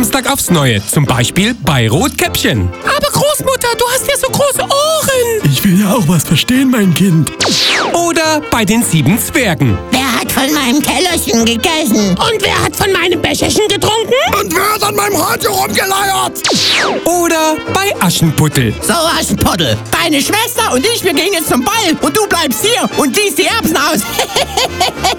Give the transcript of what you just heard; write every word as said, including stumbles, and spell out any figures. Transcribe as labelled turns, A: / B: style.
A: Samstag aufs Neue. Zum Beispiel bei Rotkäppchen.
B: Aber Großmutter, du hast ja so große Ohren.
C: Ich will ja auch was verstehen, mein Kind.
A: Oder bei den sieben Zwergen.
D: Wer hat von meinem Kellerchen gegessen?
B: Und wer hat von meinem Becherchen getrunken?
C: Und wer hat an meinem Radio rumgeleiert?
A: Oder bei Aschenputtel.
D: So, Aschenputtel, deine Schwester und ich, wir gehen jetzt zum Ball und du bleibst hier und siehst die Erbsen aus.